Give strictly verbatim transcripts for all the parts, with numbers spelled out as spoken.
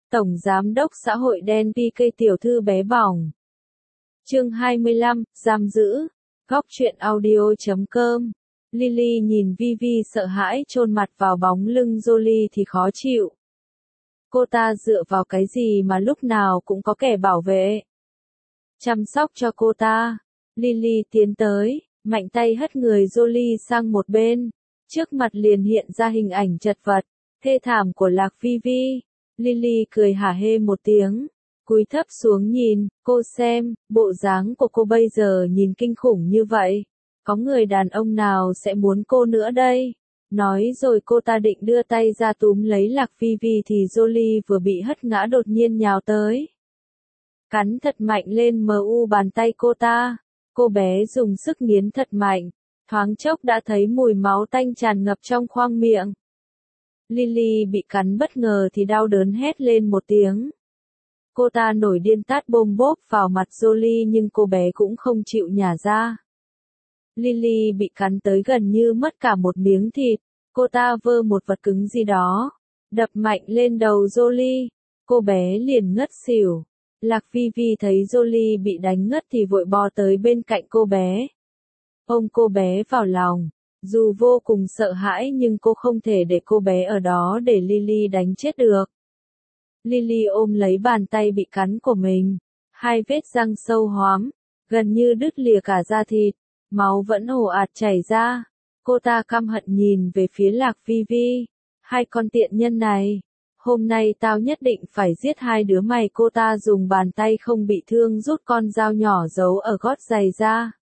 Tổng Giám đốc xã hội đen pê ca tiểu thư bé bỏng. Chương hai mươi lăm, giam giữ. Góc truyện audio chấm com. Lily nhìn Vivi sợ hãi chôn mặt vào bóng lưng Jolie thì khó chịu. Cô ta dựa vào cái gì mà lúc nào cũng có kẻ bảo vệ? Chăm sóc cho cô ta. Lily tiến tới, mạnh tay hất người Jolie sang một bên. Trước mặt liền hiện ra hình ảnh chật vật, thê thảm của Lạc Vivi. Lily cười hả hê một tiếng, cúi thấp xuống nhìn, cô xem, bộ dáng của cô bây giờ nhìn kinh khủng như vậy. Có người đàn ông nào sẽ muốn cô nữa đây? Nói rồi cô ta định đưa tay ra túm lấy Lạc Vivi thì Jolie vừa bị hất ngã đột nhiên nhào tới. Cắn thật mạnh lên mờ u bàn tay cô ta. Cô bé dùng sức nghiến thật mạnh, thoáng chốc đã thấy mùi máu tanh tràn ngập trong khoang miệng. Lily bị cắn bất ngờ thì đau đớn hét lên một tiếng. Cô ta nổi điên tát bôm bốp vào mặt Jolie nhưng cô bé cũng không chịu nhả ra. Lily bị cắn tới gần như mất cả một miếng thịt, cô ta vơ một vật cứng gì đó, đập mạnh lên đầu Jolie, cô bé liền ngất xỉu. Lạc Vivi thấy Jolie bị đánh ngất thì vội bò tới bên cạnh cô bé. Ôm cô bé vào lòng. Dù vô cùng sợ hãi nhưng cô không thể để cô bé ở đó để Lily đánh chết được. Lily ôm lấy bàn tay bị cắn của mình. Hai vết răng sâu hoắm, gần như đứt lìa cả da thịt, máu vẫn ồ ạt chảy ra. Cô ta căm hận nhìn về phía Lạc Vivi. Hai con tiện nhân này, hôm nay tao nhất định phải giết hai đứa mày. Cô ta dùng bàn tay không bị thương rút con dao nhỏ giấu ở gót giày ra.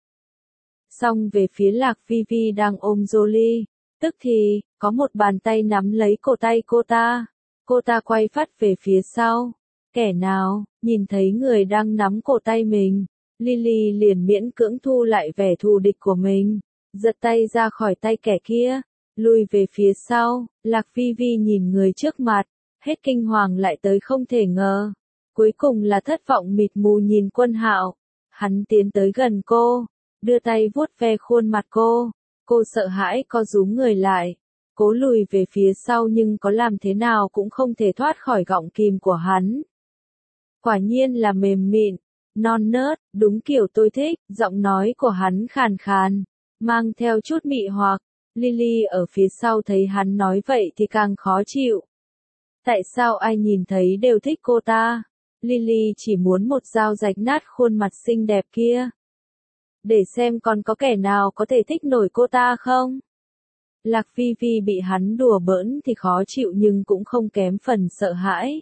Xong về phía Lạc Vivi đang ôm Jolie, tức thì, có một bàn tay nắm lấy cổ tay cô ta. Cô ta quay phát về phía sau. Kẻ nào, nhìn thấy người đang nắm cổ tay mình, Lily liền miễn cưỡng thu lại vẻ thù địch của mình, giật tay ra khỏi tay kẻ kia, lùi về phía sau. Lạc Vivi nhìn người trước mặt, hết kinh hoàng lại tới không thể ngờ. Cuối cùng là thất vọng mịt mù nhìn Quân Hạo. Hắn tiến tới gần cô, đưa tay vuốt ve khuôn mặt cô. Cô sợ hãi co rúm người lại, cố lùi về phía sau nhưng có làm thế nào cũng không thể thoát khỏi gọng kìm của hắn. Quả nhiên là mềm mịn, non nớt, đúng kiểu tôi thích. Giọng nói của hắn khàn khàn, mang theo chút mị hoặc. Lily ở phía sau thấy hắn nói vậy thì càng khó chịu. Tại sao ai nhìn thấy đều thích cô ta? Lily chỉ muốn một dao rạch nát khuôn mặt xinh đẹp kia, để xem còn có kẻ nào có thể thích nổi cô ta không. Lạc Vivi bị hắn đùa bỡn thì khó chịu nhưng cũng không kém phần sợ hãi.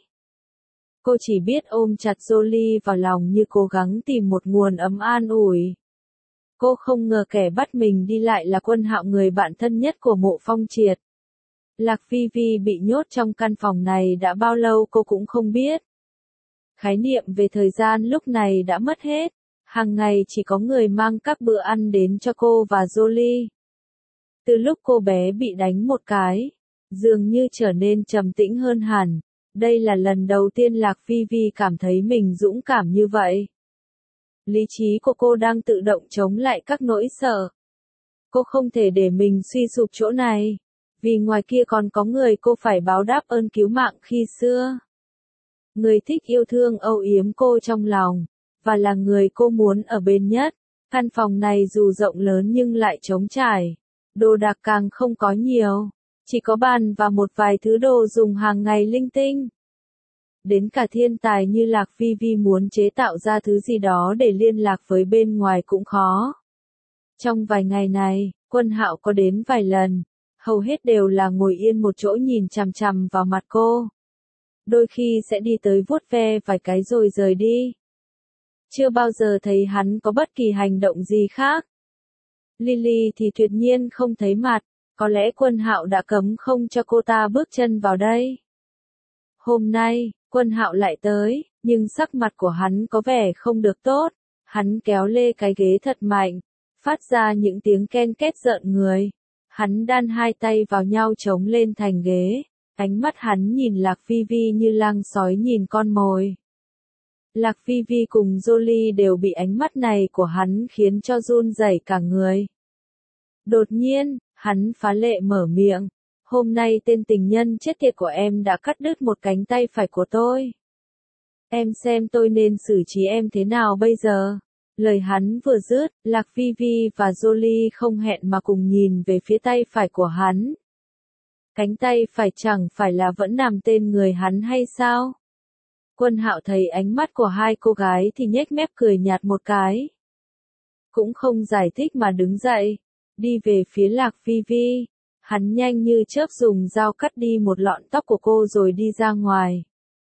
Cô chỉ biết ôm chặt Jolie vào lòng như cố gắng tìm một nguồn ấm an ủi. Cô không ngờ kẻ bắt mình đi lại là Quân Hạo, người bạn thân nhất của Mộ Phong Triệt. Lạc Vivi bị nhốt trong căn phòng này đã bao lâu cô cũng không biết. Khái niệm về thời gian lúc này đã mất hết. Hàng ngày chỉ có người mang các bữa ăn đến cho cô và Jolie. Từ lúc cô bé bị đánh một cái, dường như trở nên trầm tĩnh hơn hẳn. Đây là lần đầu tiên Lạc Vivi cảm thấy mình dũng cảm như vậy. Lý trí của cô đang tự động chống lại các nỗi sợ. Cô không thể để mình suy sụp chỗ này, vì ngoài kia còn có người cô phải báo đáp ơn cứu mạng khi xưa. Người thích yêu thương âu yếm cô trong lòng, và là người cô muốn ở bên nhất. Căn phòng này dù rộng lớn nhưng lại trống trải. Đồ đạc càng không có nhiều, chỉ có bàn và một vài thứ đồ dùng hàng ngày linh tinh. Đến cả thiên tài như Lạc Vivi muốn chế tạo ra thứ gì đó để liên lạc với bên ngoài cũng khó. Trong vài ngày này, Quân Hạo có đến vài lần, hầu hết đều là ngồi yên một chỗ nhìn chằm chằm vào mặt cô. Đôi khi sẽ đi tới vuốt ve vài cái rồi rời đi. Chưa bao giờ thấy hắn có bất kỳ hành động gì khác. Lily thì tuyệt nhiên không thấy mặt, có lẽ Quân Hạo đã cấm không cho cô ta bước chân vào đây. Hôm nay, Quân Hạo lại tới, nhưng sắc mặt của hắn có vẻ không được tốt. Hắn kéo lê cái ghế thật mạnh, phát ra những tiếng ken két rợn người. Hắn đan hai tay vào nhau chống lên thành ghế, ánh mắt hắn nhìn Lạc Vivi như lang sói nhìn con mồi. Lạc Vivi cùng Jolie đều bị ánh mắt này của hắn khiến cho run rẩy cả người. Đột nhiên, hắn phá lệ mở miệng, Hôm nay tên tình nhân chết tiệt của em đã cắt đứt một cánh tay phải của tôi. Em xem tôi nên xử trí em thế nào bây giờ? Lời hắn vừa dứt, Lạc Vi Vi và Jolie không hẹn mà cùng nhìn về phía tay phải của hắn. Cánh tay phải chẳng phải là vẫn nằm tên người hắn hay sao? Quân Hạo thấy ánh mắt của hai cô gái thì nhếch mép cười nhạt một cái. Cũng không giải thích mà đứng dậy, đi về phía Lạc Vi Vi. Hắn nhanh như chớp dùng dao cắt đi một lọn tóc của cô rồi đi ra ngoài.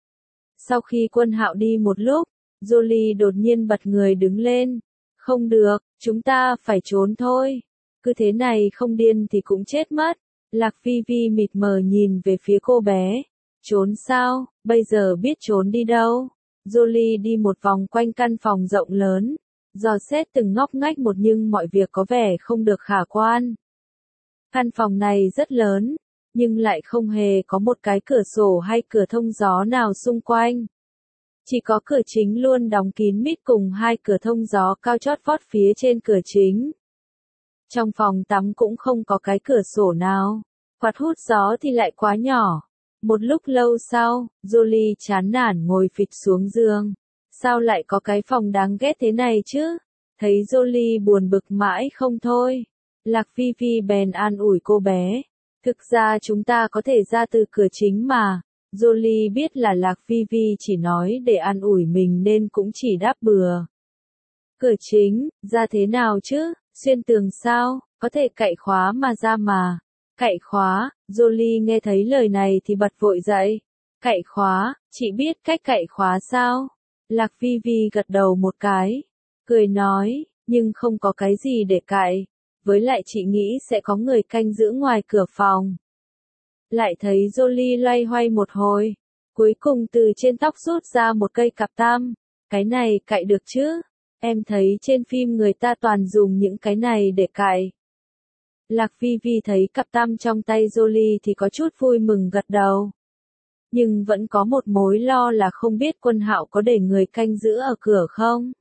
Sau khi Quân Hạo đi một lúc, Jolie đột nhiên bật người đứng lên. Không được, chúng ta phải trốn thôi. Cứ thế này không điên thì cũng chết mất. Lạc Vi Vi mịt mờ nhìn về phía cô bé. Trốn sao, bây giờ biết trốn đi đâu. Jolie đi một vòng quanh căn phòng rộng lớn, dò xét từng ngóc ngách một nhưng mọi việc có vẻ không được khả quan. Căn phòng này rất lớn, nhưng lại không hề có một cái cửa sổ hay cửa thông gió nào xung quanh. Chỉ có cửa chính luôn đóng kín mít cùng hai cửa thông gió cao chót vót phía trên cửa chính. Trong phòng tắm cũng không có cái cửa sổ nào, quạt hút gió thì lại quá nhỏ. Một lúc lâu sau, Jolie chán nản ngồi phịch xuống giường. Sao lại có cái phòng đáng ghét thế này chứ? Thấy Jolie buồn bực mãi không thôi. Lạc Vi Vi bèn an ủi cô bé. Thực ra chúng ta có thể ra từ cửa chính mà. Jolie biết là Lạc Vi Vi chỉ nói để an ủi mình nên cũng chỉ đáp bừa. Cửa chính, ra thế nào chứ? Xuyên tường sao? Có thể cạy khóa mà ra mà. Cạy khóa, Jolie nghe thấy lời này thì bật vội dậy. Cạy khóa, chị biết cách cạy khóa sao? Lạc Vi Vi gật đầu một cái, cười nói, nhưng không có cái gì để cạy. Với lại chị nghĩ sẽ có người canh giữ ngoài cửa phòng. Lại thấy Jolie loay hoay một hồi, cuối cùng từ trên tóc rút ra một cây cạp tam. Cái này cạy được chứ? Em thấy trên phim người ta toàn dùng những cái này để cạy. Lạc Vi Vi thấy cặp tam trong tay Jolie thì có chút vui mừng gật đầu. Nhưng vẫn có một mối lo là không biết Quân Hạo có để người canh giữ ở cửa không.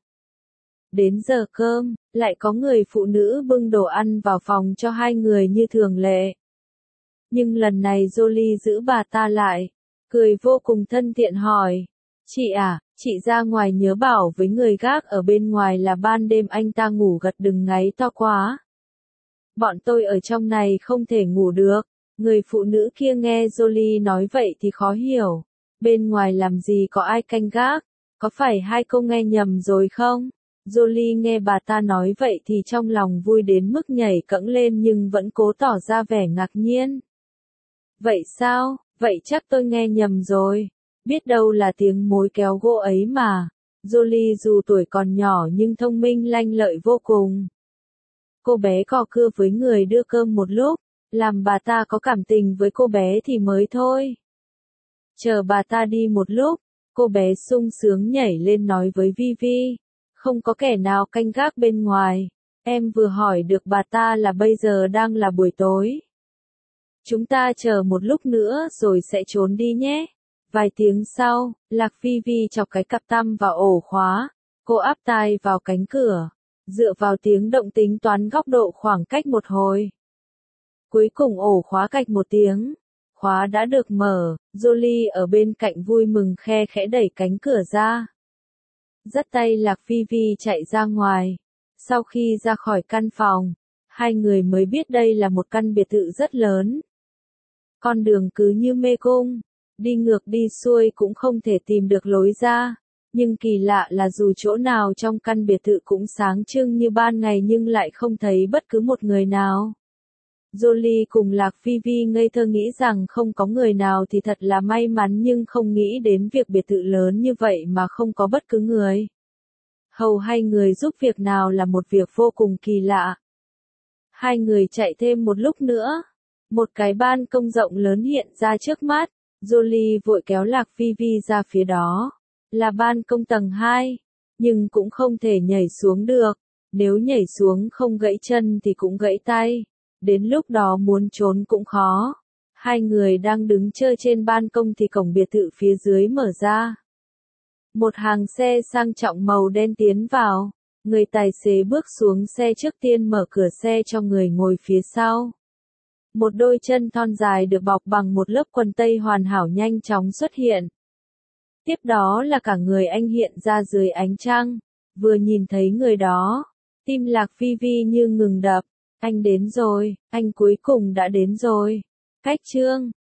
Đến giờ cơm, lại có người phụ nữ bưng đồ ăn vào phòng cho hai người như thường lệ. Nhưng lần này Jolie giữ bà ta lại, cười vô cùng thân thiện hỏi. Chị à, chị ra ngoài nhớ bảo với người gác ở bên ngoài là ban đêm anh ta ngủ gật đừng ngáy to quá. Bọn tôi ở trong này không thể ngủ được. Người phụ nữ kia nghe Jolie nói vậy thì khó hiểu. Bên ngoài làm gì có ai canh gác? Có phải hai cô nghe nhầm rồi không? Jolie nghe bà ta nói vậy thì trong lòng vui đến mức nhảy cẫng lên nhưng vẫn cố tỏ ra vẻ ngạc nhiên. Vậy sao? Vậy chắc tôi nghe nhầm rồi. Biết đâu là tiếng mối kéo gỗ ấy mà. Jolie dù tuổi còn nhỏ nhưng thông minh lanh lợi vô cùng. Cô bé cò cưa với người đưa cơm một lúc, làm bà ta có cảm tình với cô bé thì mới thôi. Chờ bà ta đi một lúc, cô bé sung sướng nhảy lên nói với Vi Vi, không có kẻ nào canh gác bên ngoài, em vừa hỏi được bà ta là bây giờ đang là buổi tối. Chúng ta chờ một lúc nữa rồi sẽ trốn đi nhé. Vài tiếng sau, Lạc Vi Vi chọc cái cặp tăm vào ổ khóa, cô áp tai vào cánh cửa, dựa vào tiếng động tính toán góc độ khoảng cách một hồi. Cuối cùng ổ khóa cạch một tiếng, khóa đã được mở, Jolie ở bên cạnh vui mừng khe khẽ đẩy cánh cửa ra. Dắt tay Lạc Vi Vi chạy ra ngoài. Sau khi ra khỏi căn phòng, hai người mới biết đây là một căn biệt thự rất lớn. Con đường cứ như mê cung, đi ngược đi xuôi cũng không thể tìm được lối ra. Nhưng kỳ lạ là dù chỗ nào trong căn biệt thự cũng sáng trưng như ban ngày nhưng lại không thấy bất cứ một người nào. Jolie cùng Lạc Vi Vi ngây thơ nghĩ rằng không có người nào thì thật là may mắn nhưng không nghĩ đến việc biệt thự lớn như vậy mà không có bất cứ người. Hầu hay người giúp việc nào là một việc vô cùng kỳ lạ. Hai người chạy thêm một lúc nữa. Một cái ban công rộng lớn hiện ra trước mắt. Jolie vội kéo Lạc Vi Vi ra phía đó. Là ban công tầng hai. Nhưng cũng không thể nhảy xuống được. Nếu nhảy xuống không gãy chân thì cũng gãy tay. Đến lúc đó muốn trốn cũng khó. Hai người đang đứng chơi trên ban công thì cổng biệt thự phía dưới mở ra. Một hàng xe sang trọng màu đen tiến vào. Người tài xế bước xuống xe trước tiên mở cửa xe cho người ngồi phía sau. Một đôi chân thon dài được bọc bằng một lớp quần tây hoàn hảo nhanh chóng xuất hiện. Tiếp đó là cả người anh hiện ra dưới ánh trăng. Vừa nhìn thấy người đó, tim Lạc Vi Vi như ngừng đập. Anh đến rồi, anh cuối cùng đã đến rồi. Cách chương